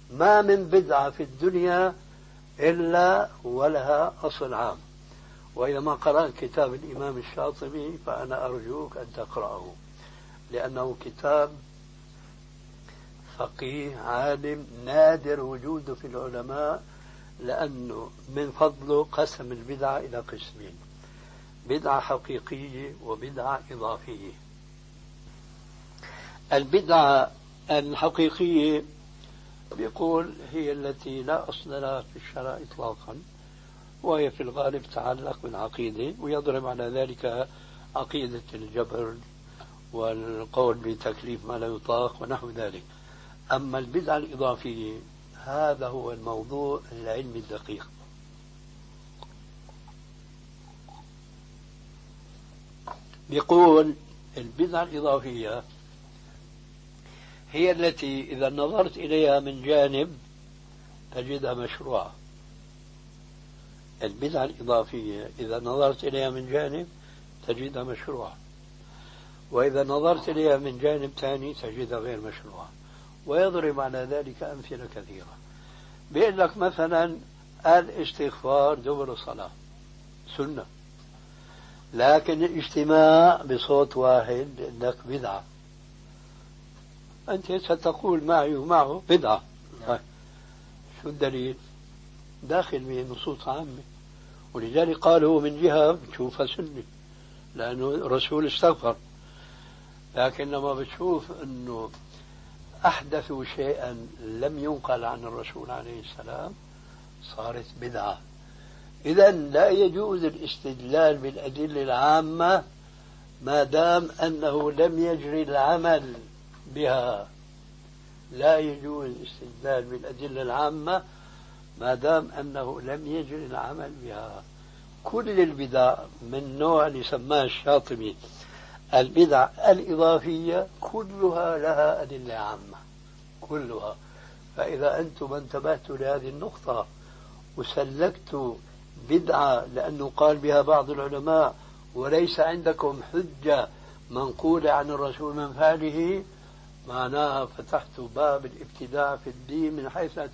ما من بدعة في الدنيا إلا ولها أصل عام. وإذا ما قرأت كتاب الإمام الشاطبي فأنا أرجوك أن تقرأه، لأنه كتاب فقيه عالم نادر وجوده في العلماء، لأنه من فضله قسم البدعة إلى قسمين: بدعة حقيقية وبدعة إضافية. البدعة الحقيقية بيقول هي التي لا أصل لها في الشرع إطلاقا، وهي في الغالب تتعلق بالعقيدة، ويضرب على ذلك عقيدة الجبر والقول بتكليف ما لا يطاق ونحو ذلك. أما البدعة الإضافية هذا هو الموضوع العلمي الدقيق. بيقول البدعة الإضافية هي التي إذا نظرت إليها من جانب تجدها مشروعة. البدعة الإضافية إذا نظرت إليها من جانب تجدها مشروعة، وإذا نظرت إليها من جانب ثاني تجدها غير مشروعة. ويضرب على ذلك أمثلة كثيرة. بيقول لك مثلا الاستغفار دبر الصلاة سنة، لكن الاجتماع بصوت واحد لك بدعة. أنت ستقول معي ومعه بدعة. شو الدليل؟ داخل بنصوص عامة، ولذلك قال هو من جهة بتشوفها سنة لأنه الرسول استغفر. لكن لما بتشوف أنه أحدثوا شيئا لم ينقل عن الرسول عليه السلام صارت بدعة. إذن لا يجوز الاستدلال بالأدلة العامة ما دام أنه لم يجري العمل بها. لا يجوز الاستدلال بالأدلة العامة ما دام أنه لم يجري العمل بها. كل البدع من نوع اللي سماه الشاطبي البدع الإضافية كلها لها أدلة عامة كلها. فإذا أنتم انتبهتوا لهذه النقطة وسلكتوا بدعة لأنه قال بها بعض العلماء وليس عندكم حجة منقولة عن الرسول من فعله، معناها فتحت باب الابتداع في الدين من حيث